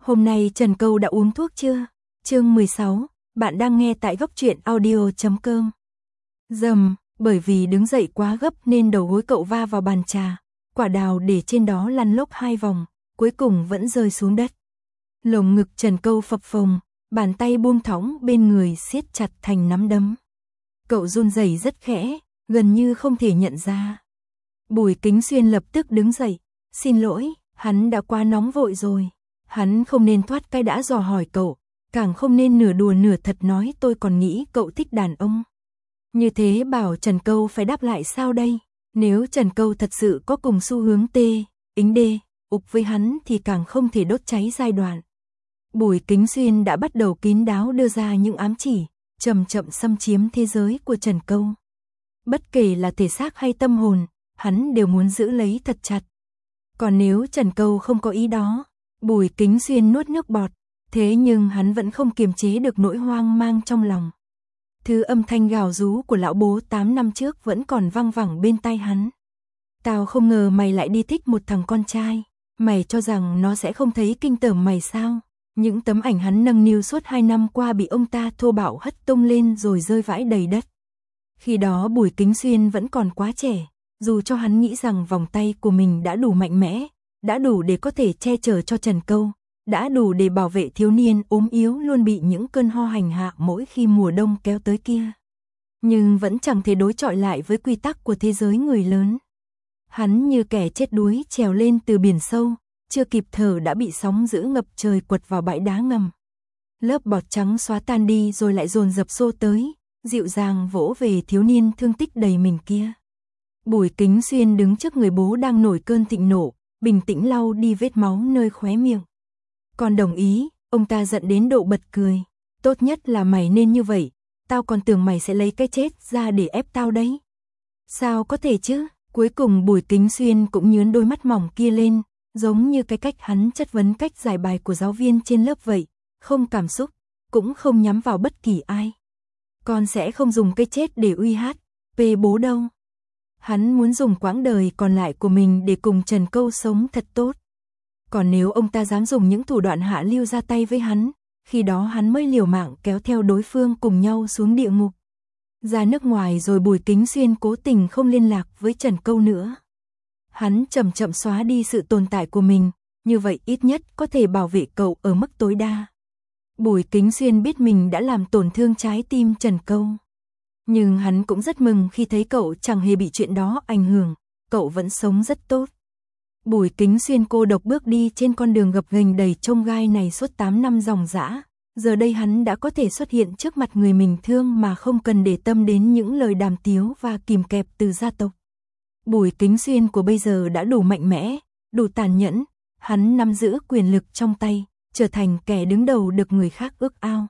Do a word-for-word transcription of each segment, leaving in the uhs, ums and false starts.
Hôm nay Trần Câu đã uống thuốc chưa? Chương mười sáu, bạn đang nghe tại góc truyện audio chấm com. Dầm, bởi vì đứng dậy quá gấp nên đầu gối cậu va vào bàn trà, quả đào để trên đó lăn lốc hai vòng, cuối cùng vẫn rơi xuống đất. Lồng ngực Trần Câu phập phồng, bàn tay buông thõng bên người siết chặt thành nắm đấm. Cậu run rẩy rất khẽ, gần như không thể nhận ra. Bùi Kính Xuyên lập tức đứng dậy, xin lỗi, hắn đã quá nóng vội rồi. Hắn không nên thoát cái đã dò hỏi cậu, càng không nên nửa đùa nửa thật nói tôi còn nghĩ cậu thích đàn ông. Như thế bảo Trần Câu phải đáp lại sao đây? Nếu Trần Câu thật sự có cùng xu hướng tê, ính đê, ục với hắn thì càng không thể đốt cháy giai đoạn. Bùi Kính Xuyên đã bắt đầu kín đáo đưa ra những ám chỉ, chậm chậm xâm chiếm thế giới của Trần Câu. Bất kể là thể xác hay tâm hồn, hắn đều muốn giữ lấy thật chặt. Còn nếu Trần Câu không có ý đó, Bùi Kính Xuyên nuốt nước bọt, thế nhưng hắn vẫn không kiềm chế được nỗi hoang mang trong lòng. Thứ âm thanh gào rú của lão bố tám năm trước vẫn còn vang vẳng bên tai hắn. Tao không ngờ mày lại đi thích một thằng con trai, mày cho rằng nó sẽ không thấy kinh tởm mày sao? Những tấm ảnh hắn nâng niu suốt hai năm qua bị ông ta thô bạo hất tung lên rồi rơi vãi đầy đất. Khi đó Bùi Kính Xuyên vẫn còn quá trẻ, dù cho hắn nghĩ rằng vòng tay của mình đã đủ mạnh mẽ, đã đủ để có thể che chở cho Trần Câu, đã đủ để bảo vệ thiếu niên ốm yếu luôn bị những cơn ho hành hạ mỗi khi mùa đông kéo tới kia. Nhưng vẫn chẳng thể đối chọi lại với quy tắc của thế giới người lớn. Hắn như kẻ chết đuối trèo lên từ biển sâu, chưa kịp thở đã bị sóng dữ ngập trời quật vào bãi đá ngầm. Lớp bọt trắng xóa tan đi rồi lại dồn dập xô tới, dịu dàng vỗ về thiếu niên thương tích đầy mình kia. Bùi Kính Xuyên đứng trước người bố đang nổi cơn thịnh nộ, bình tĩnh lau đi vết máu nơi khóe miệng. Con đồng ý, ông ta giận đến độ bật cười. Tốt nhất là mày nên như vậy, tao còn tưởng mày sẽ lấy cái chết ra để ép tao đấy. Sao có thể chứ? Cuối cùng Bùi Kính Xuyên cũng nhướn đôi mắt mỏng kia lên, giống như cái cách hắn chất vấn cách giải bài của giáo viên trên lớp vậy, không cảm xúc, cũng không nhắm vào bất kỳ ai. Con sẽ không dùng cái chết để uy hát, pê bố đâu. Hắn muốn dùng quãng đời còn lại của mình để cùng Trần Câu sống thật tốt. Còn nếu ông ta dám dùng những thủ đoạn hạ lưu ra tay với hắn, khi đó hắn mới liều mạng kéo theo đối phương cùng nhau xuống địa ngục. Ra nước ngoài rồi Bùi Kính Xuyên cố tình không liên lạc với Trần Câu nữa. Hắn chậm chậm xóa đi sự tồn tại của mình, như vậy ít nhất có thể bảo vệ cậu ở mức tối đa. Bùi Kính Xuyên biết mình đã làm tổn thương trái tim Trần Câu. Nhưng hắn cũng rất mừng khi thấy cậu chẳng hề bị chuyện đó ảnh hưởng, cậu vẫn sống rất tốt. Bùi Kính Xuyên cô độc bước đi trên con đường gập ghềnh đầy chông gai này suốt tám năm ròng rã, giờ đây hắn đã có thể xuất hiện trước mặt người mình thương mà không cần để tâm đến những lời đàm tiếu và kìm kẹp từ gia tộc. Bùi Kính Xuyên của bây giờ đã đủ mạnh mẽ, đủ tàn nhẫn, hắn nắm giữ quyền lực trong tay, trở thành kẻ đứng đầu được người khác ước ao.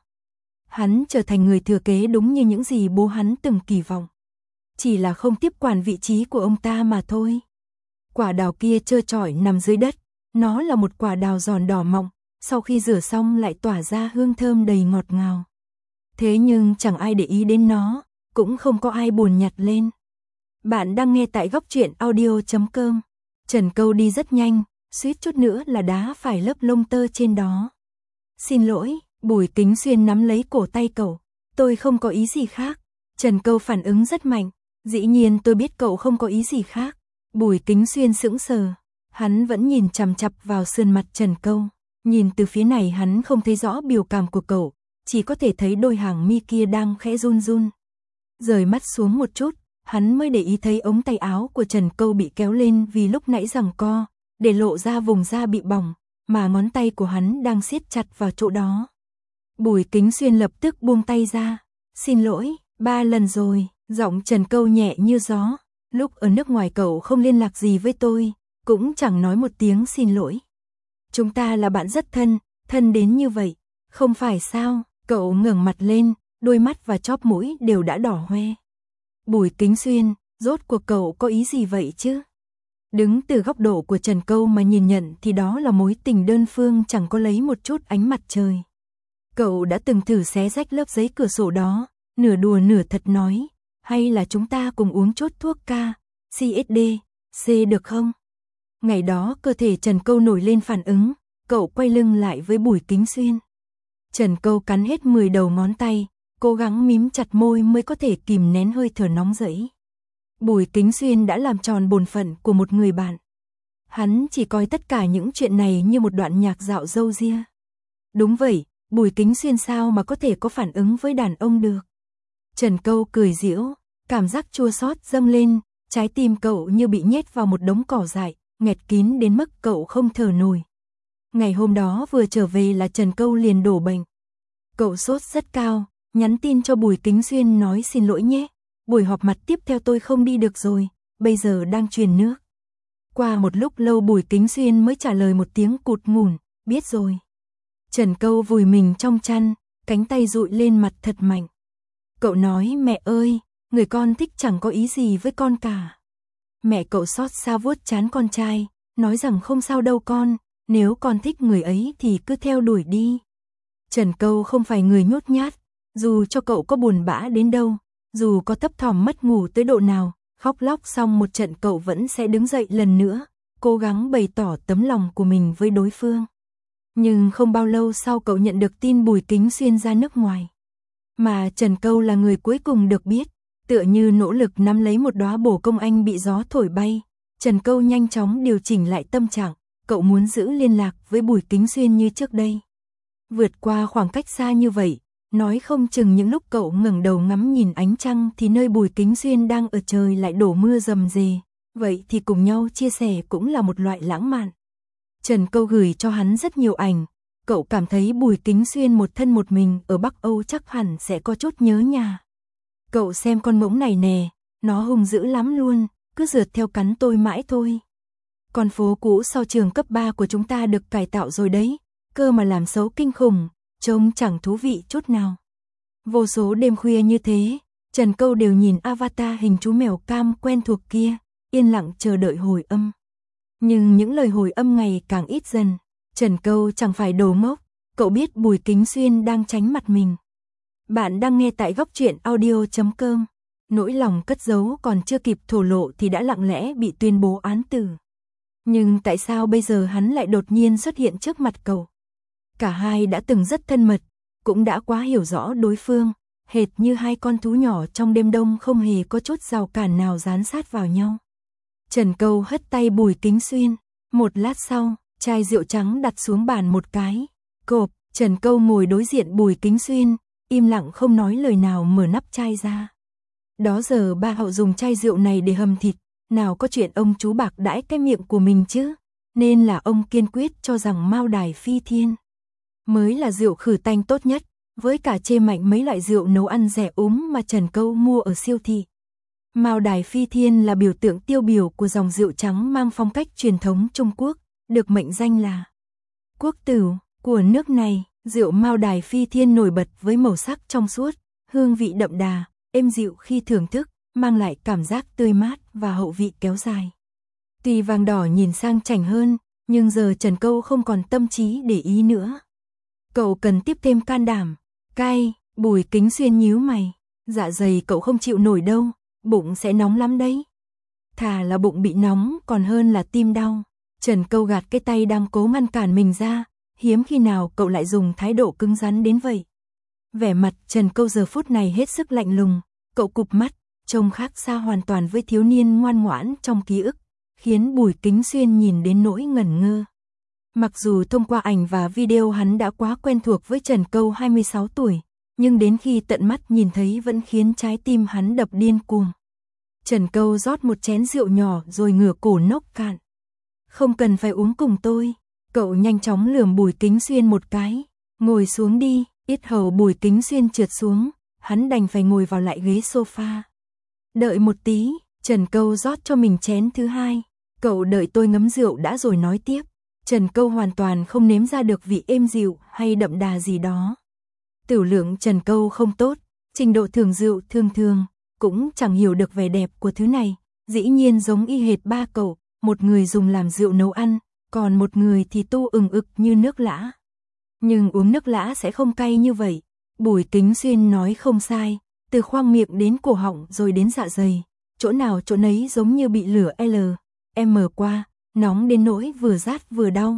Hắn trở thành người thừa kế đúng như những gì bố hắn từng kỳ vọng. Chỉ là không tiếp quản vị trí của ông ta mà thôi. Quả đào kia trơ trọi nằm dưới đất, nó là một quả đào giòn đỏ mọng, sau khi rửa xong lại tỏa ra hương thơm đầy ngọt ngào. Thế nhưng chẳng ai để ý đến nó, cũng không có ai buồn nhặt lên. Bạn đang nghe tại góc truyện audio chấm com. Trần Câu đi rất nhanh, suýt chút nữa là đá phải lớp lông tơ trên đó. Xin lỗi, Bùi Kính Xuyên nắm lấy cổ tay cậu. Tôi không có ý gì khác. Trần Câu phản ứng rất mạnh. Dĩ nhiên tôi biết cậu không có ý gì khác. Bùi Kính Xuyên sững sờ. Hắn vẫn nhìn chằm chằm vào sườn mặt Trần Câu. Nhìn từ phía này hắn không thấy rõ biểu cảm của cậu, chỉ có thể thấy đôi hàng mi kia đang khẽ run run. Rời mắt xuống một chút, hắn mới để ý thấy ống tay áo của Trần Câu bị kéo lên vì lúc nãy giằng co, để lộ ra vùng da bị bỏng, mà ngón tay của hắn đang siết chặt vào chỗ đó. Bùi Kính Xuyên lập tức buông tay ra. Xin lỗi, ba lần rồi, giọng Trần Câu nhẹ như gió. Lúc ở nước ngoài cậu không liên lạc gì với tôi, cũng chẳng nói một tiếng xin lỗi. Chúng ta là bạn rất thân, thân đến như vậy, không phải sao? Cậu ngẩng mặt lên, đôi mắt và chóp mũi đều đã đỏ hoe. Bùi Kính Xuyên, rốt cuộc cậu có ý gì vậy chứ? Đứng từ góc độ của Trần Câu mà nhìn nhận thì đó là mối tình đơn phương chẳng có lấy một chút ánh mặt trời. Cậu đã từng thử xé rách lớp giấy cửa sổ đó, nửa đùa nửa thật nói, hay là chúng ta cùng uống chút thuốc K, xê ét đê, C được không? Ngày đó cơ thể Trần Câu nổi lên phản ứng, cậu quay lưng lại với Bùi Kính Xuyên. Trần Câu cắn hết mười đầu ngón tay, cố gắng mím chặt môi mới có thể kìm nén hơi thở nóng rẫy. Bùi Kính Xuyên đã làm tròn bổn phận của một người bạn. Hắn chỉ coi tất cả những chuyện này như một đoạn nhạc dạo râu ria. Đúng vậy, Bùi Kính Xuyên sao mà có thể có phản ứng với đàn ông được. Trần Câu cười giễu, cảm giác chua xót dâng lên, trái tim cậu như bị nhét vào một đống cỏ dại, nghẹt kín đến mức cậu không thở nổi. Ngày hôm đó vừa trở về là Trần Câu liền đổ bệnh. Cậu sốt rất cao, nhắn tin cho Bùi Kính Xuyên nói xin lỗi nhé, buổi họp mặt tiếp theo tôi không đi được rồi, bây giờ đang truyền nước. Qua một lúc lâu Bùi Kính Xuyên mới trả lời một tiếng cụt ngủn, biết rồi. Trần Câu vùi mình trong chăn, cánh tay dụi lên mặt thật mạnh. Cậu nói mẹ ơi, người con thích chẳng có ý gì với con cả. Mẹ cậu xót xa vuốt trán con trai, nói rằng không sao đâu con, nếu con thích người ấy thì cứ theo đuổi đi. Trần Câu không phải người nhút nhát, dù cho cậu có buồn bã đến đâu, dù có thấp thỏm mất ngủ tới độ nào, khóc lóc xong một trận cậu vẫn sẽ đứng dậy lần nữa, cố gắng bày tỏ tấm lòng của mình với đối phương. Nhưng không bao lâu sau cậu nhận được tin Bùi Kính Xuyên ra nước ngoài. Mà Trần Câu là người cuối cùng được biết, tựa như nỗ lực nắm lấy một đóa bồ công anh bị gió thổi bay. Trần Câu nhanh chóng điều chỉnh lại tâm trạng, cậu muốn giữ liên lạc với Bùi Kính Xuyên như trước đây. Vượt qua khoảng cách xa như vậy, nói không chừng những lúc cậu ngẩng đầu ngắm nhìn ánh trăng thì nơi Bùi Kính Xuyên đang ở trời lại đổ mưa rầm rề, vậy thì cùng nhau chia sẻ cũng là một loại lãng mạn. Trần Câu gửi cho hắn rất nhiều ảnh, cậu cảm thấy Bùi Kính Xuyên một thân một mình ở Bắc Âu chắc hẳn sẽ có chút nhớ nhà. Cậu xem con mỗng này nè, nó hung dữ lắm luôn, cứ rượt theo cắn tôi mãi thôi. Con phố cũ sau trường cấp ba của chúng ta được cải tạo rồi đấy, cơ mà làm xấu kinh khủng, trông chẳng thú vị chút nào. Vô số đêm khuya như thế, Trần Câu đều nhìn avatar hình chú mèo cam quen thuộc kia, yên lặng chờ đợi hồi âm. Nhưng những lời hồi âm ngày càng ít dần, Trần Câu chẳng phải đồ ngốc, cậu biết Bùi Kính Xuyên đang tránh mặt mình. Bạn đang nghe tại góc truyện audio chấm com. Nỗi lòng cất giấu còn chưa kịp thổ lộ thì đã lặng lẽ bị tuyên bố án tử. Nhưng tại sao bây giờ hắn lại đột nhiên xuất hiện trước mặt cậu? Cả hai đã từng rất thân mật, cũng đã quá hiểu rõ đối phương, hệt như hai con thú nhỏ trong đêm đông không hề có chút rào cản nào dán sát vào nhau. Trần Câu hất tay Bùi Kính Xuyên, một lát sau, chai rượu trắng đặt xuống bàn một cái, cộp, Trần Câu ngồi đối diện Bùi Kính Xuyên, im lặng không nói lời nào mở nắp chai ra. Đó giờ ba Hậu dùng chai rượu này để hầm thịt, nào có chuyện ông chú bạc đãi cái miệng của mình chứ, nên là ông kiên quyết cho rằng Mao Đài Phi Thiên mới là rượu khử tanh tốt nhất, với cả chê mạnh mấy loại rượu nấu ăn rẻ úm mà Trần Câu mua ở siêu thị. Mao Đài Phi Thiên là biểu tượng tiêu biểu của dòng rượu trắng mang phong cách truyền thống Trung Quốc, được mệnh danh là quốc tửu của nước này. Rượu Mao Đài Phi Thiên nổi bật với màu sắc trong suốt, hương vị đậm đà, êm dịu khi thưởng thức, mang lại cảm giác tươi mát và hậu vị kéo dài. Tuy vàng đỏ nhìn sang chảnh hơn, nhưng giờ Trần Câu không còn tâm trí để ý nữa. Cậu cần tiếp thêm can đảm. Cay, Bùi Kính Xuyên nhíu mày, dạ dày cậu không chịu nổi đâu, bụng sẽ nóng lắm đấy. Thà là bụng bị nóng còn hơn là tim đau. Trần Câu gạt cái tay đang cố ngăn cản mình ra, hiếm khi nào cậu lại dùng thái độ cứng rắn đến vậy. Vẻ mặt Trần Câu giờ phút này hết sức lạnh lùng, cậu cụp mắt, trông khác xa hoàn toàn với thiếu niên ngoan ngoãn trong ký ức, khiến Bùi Kính Xuyên nhìn đến nỗi ngẩn ngơ. Mặc dù thông qua ảnh và video hắn đã quá quen thuộc với Trần Câu hai mươi sáu tuổi, nhưng đến khi tận mắt nhìn thấy vẫn khiến trái tim hắn đập điên cuồng. Trần Câu rót một chén rượu nhỏ rồi ngửa cổ nốc cạn. Không cần phải uống cùng tôi. Cậu nhanh chóng lườm Bùi Kính Xuyên một cái. Ngồi xuống đi. Yết hầu Bùi Kính Xuyên trượt xuống, hắn đành phải ngồi vào lại ghế sofa. Đợi một tí, Trần Câu rót cho mình chén thứ hai. Cậu đợi tôi ngấm rượu đã rồi nói tiếp. Trần Câu hoàn toàn không nếm ra được vị êm dịu hay đậm đà gì đó. Tửu lượng Trần Câu không tốt, trình độ thường rượu thường thường, cũng chẳng hiểu được vẻ đẹp của thứ này. Dĩ nhiên giống y hệt ba cậu, một người dùng làm rượu nấu ăn, còn một người thì tu ừng ực như nước lã. Nhưng uống nước lã sẽ không cay như vậy. Bùi Kính Xuyên nói không sai, từ khoang miệng đến cổ họng rồi đến dạ dày, chỗ nào chỗ nấy giống như bị lửa L, M qua, nóng đến nỗi vừa rát vừa đau,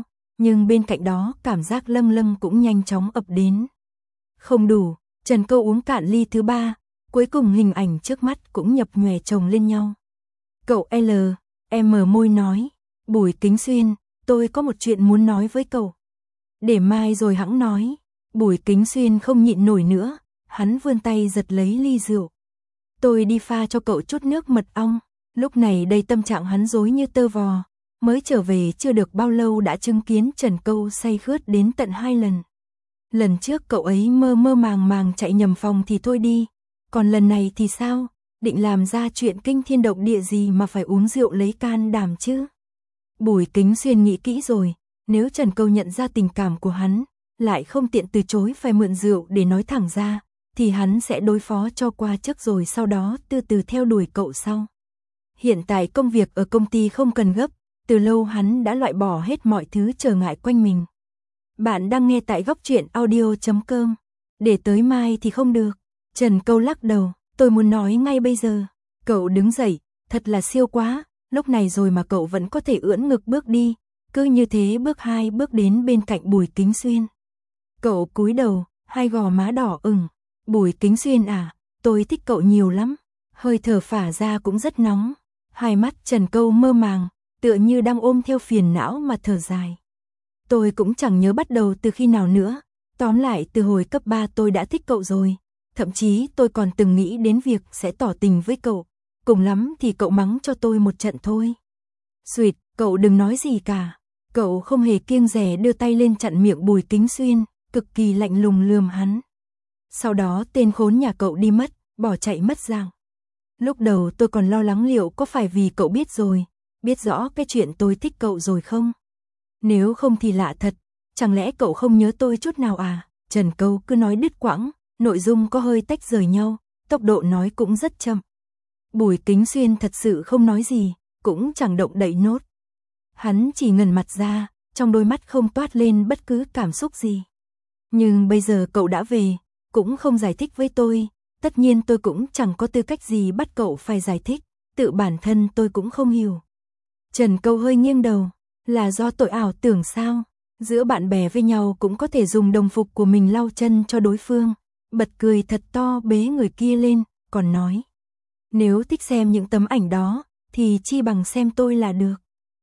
nhưng bên cạnh đó cảm giác lâng lâng cũng nhanh chóng ập đến. Không đủ, Trần Câu uống cạn ly thứ ba, cuối cùng hình ảnh trước mắt cũng nhập nhòe chồng lên nhau. Cậu L, em mở môi nói, Bùi Kính Xuyên, tôi có một chuyện muốn nói với cậu. Để mai rồi hẵng nói. Bùi Kính Xuyên không nhịn nổi nữa, hắn vươn tay giật lấy ly rượu. Tôi đi pha cho cậu chút nước mật ong. Lúc này đây tâm trạng hắn rối như tơ vò, mới trở về chưa được bao lâu đã chứng kiến Trần Câu say khướt đến tận hai lần. Lần trước cậu ấy mơ mơ màng màng chạy nhầm phòng thì thôi đi, còn lần này thì sao, định làm ra chuyện kinh thiên động địa gì mà phải uống rượu lấy can đảm chứ. Bùi Kính Xuyên nghĩ kỹ rồi, nếu Trần Câu nhận ra tình cảm của hắn, lại không tiện từ chối phải mượn rượu để nói thẳng ra, thì hắn sẽ đối phó cho qua trước rồi sau đó từ từ theo đuổi cậu sau. Hiện tại công việc ở công ty không cần gấp, từ lâu hắn đã loại bỏ hết mọi thứ trở ngại quanh mình. Bạn đang nghe tại góc truyện audio chấm com. Để tới mai thì không được. Trần Câu lắc đầu, tôi muốn nói ngay bây giờ. Cậu đứng dậy, thật là siêu quá, lúc này rồi mà cậu vẫn có thể ưỡn ngực bước đi, cứ như thế bước hai bước đến bên cạnh Bùi Kính Xuyên. Cậu cúi đầu, hai gò má đỏ ửng. Bùi Kính Xuyên à, tôi thích cậu nhiều lắm. Hơi thở phả ra cũng rất nóng. Hai mắt Trần Câu mơ màng, tựa như đang ôm theo phiền não mà thở dài. Tôi cũng chẳng nhớ bắt đầu từ khi nào nữa, tóm lại từ hồi cấp ba tôi đã thích cậu rồi, thậm chí tôi còn từng nghĩ đến việc sẽ tỏ tình với cậu, cùng lắm thì cậu mắng cho tôi một trận thôi. Xuyệt, cậu đừng nói gì cả. Cậu không hề kiêng dè đưa tay lên chặn miệng Bùi Kính Xuyên, cực kỳ lạnh lùng lườm hắn. Sau đó tên khốn nhà cậu đi mất, bỏ chạy mất dạng. Lúc đầu tôi còn lo lắng liệu có phải vì cậu biết rồi, biết rõ cái chuyện tôi thích cậu rồi không? Nếu không thì lạ thật, chẳng lẽ cậu không nhớ tôi chút nào à? Trần Câu cứ nói đứt quãng, nội dung có hơi tách rời nhau, tốc độ nói cũng rất chậm. Bùi Kính Xuyên thật sự không nói gì, cũng chẳng động đậy nốt. Hắn chỉ ngẩn mặt ra, trong đôi mắt không toát lên bất cứ cảm xúc gì. Nhưng bây giờ cậu đã về, cũng không giải thích với tôi, tất nhiên tôi cũng chẳng có tư cách gì bắt cậu phải giải thích, tự bản thân tôi cũng không hiểu. Trần Câu hơi nghiêng đầu, là do tội ảo tưởng sao, giữa bạn bè với nhau cũng có thể dùng đồng phục của mình lau chân cho đối phương, bật cười thật to bế người kia lên, còn nói. Nếu thích xem những tấm ảnh đó, thì chi bằng xem tôi là được.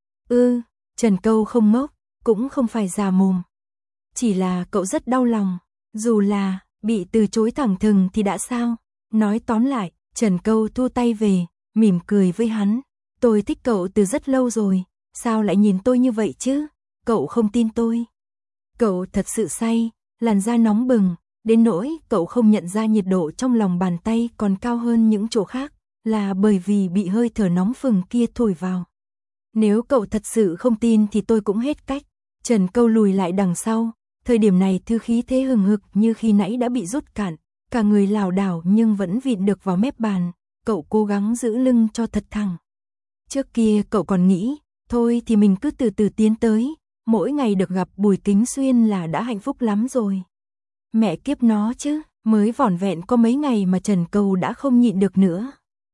Ừ, Trần Câu không ngốc, cũng không phải già mồm. Chỉ là cậu rất đau lòng, dù là bị từ chối thẳng thừng thì đã sao. Nói tóm lại, Trần Câu thu tay về, mỉm cười với hắn. Tôi thích cậu từ rất lâu rồi, sao lại nhìn tôi như vậy chứ? Cậu không tin tôi. Cậu thật sự say, làn da nóng bừng, đến nỗi cậu không nhận ra nhiệt độ trong lòng bàn tay còn cao hơn những chỗ khác, là bởi vì bị hơi thở nóng phừng kia thổi vào. Nếu cậu thật sự không tin thì tôi cũng hết cách. Trần Câu lùi lại đằng sau, thời điểm này thư khí thế hừng hực như khi nãy đã bị rút cạn, cả người lảo đảo nhưng vẫn vịn được vào mép bàn, cậu cố gắng giữ lưng cho thật thẳng. Trước kia cậu còn nghĩ, thôi thì mình cứ từ từ tiến tới, mỗi ngày được gặp Bùi Kính Xuyên là đã hạnh phúc lắm rồi. Mẹ kiếp nó chứ, mới vỏn vẹn có mấy ngày mà Trần Câu đã không nhịn được nữa.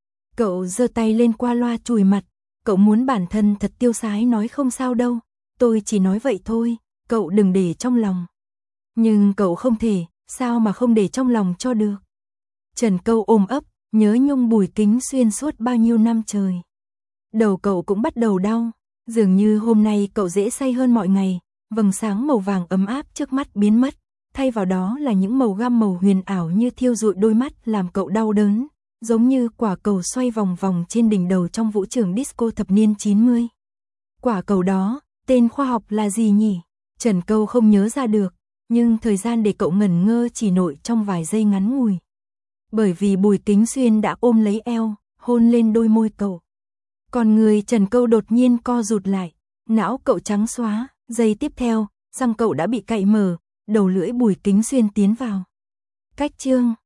Cậu giơ tay lên qua loa chùi mặt, cậu muốn bản thân thật tiêu sái nói không sao đâu, tôi chỉ nói vậy thôi, cậu đừng để trong lòng. Nhưng cậu không thể, sao mà không để trong lòng cho được. Trần Câu ôm ấp, nhớ nhung Bùi Kính Xuyên suốt bao nhiêu năm trời. Đầu cậu cũng bắt đầu đau, dường như hôm nay cậu dễ say hơn mọi ngày, vầng sáng màu vàng ấm áp trước mắt biến mất, thay vào đó là những màu gam màu huyền ảo như thiêu rụi đôi mắt làm cậu đau đớn, giống như quả cầu xoay vòng vòng trên đỉnh đầu trong vũ trường disco thập niên chín mươi. Quả cầu đó, tên khoa học là gì nhỉ? Trần Câu không nhớ ra được, nhưng thời gian để cậu ngẩn ngơ chỉ nội trong vài giây ngắn ngủi. Bởi vì Bùi Kính Xuyên đã ôm lấy eo, hôn lên đôi môi cậu. Còn người Trần Câu đột nhiên co rụt lại, não cậu trắng xóa, giây tiếp theo, răng cậu đã bị cạy mở, đầu lưỡi Bùi Kính Xuyên tiến vào. Cách chương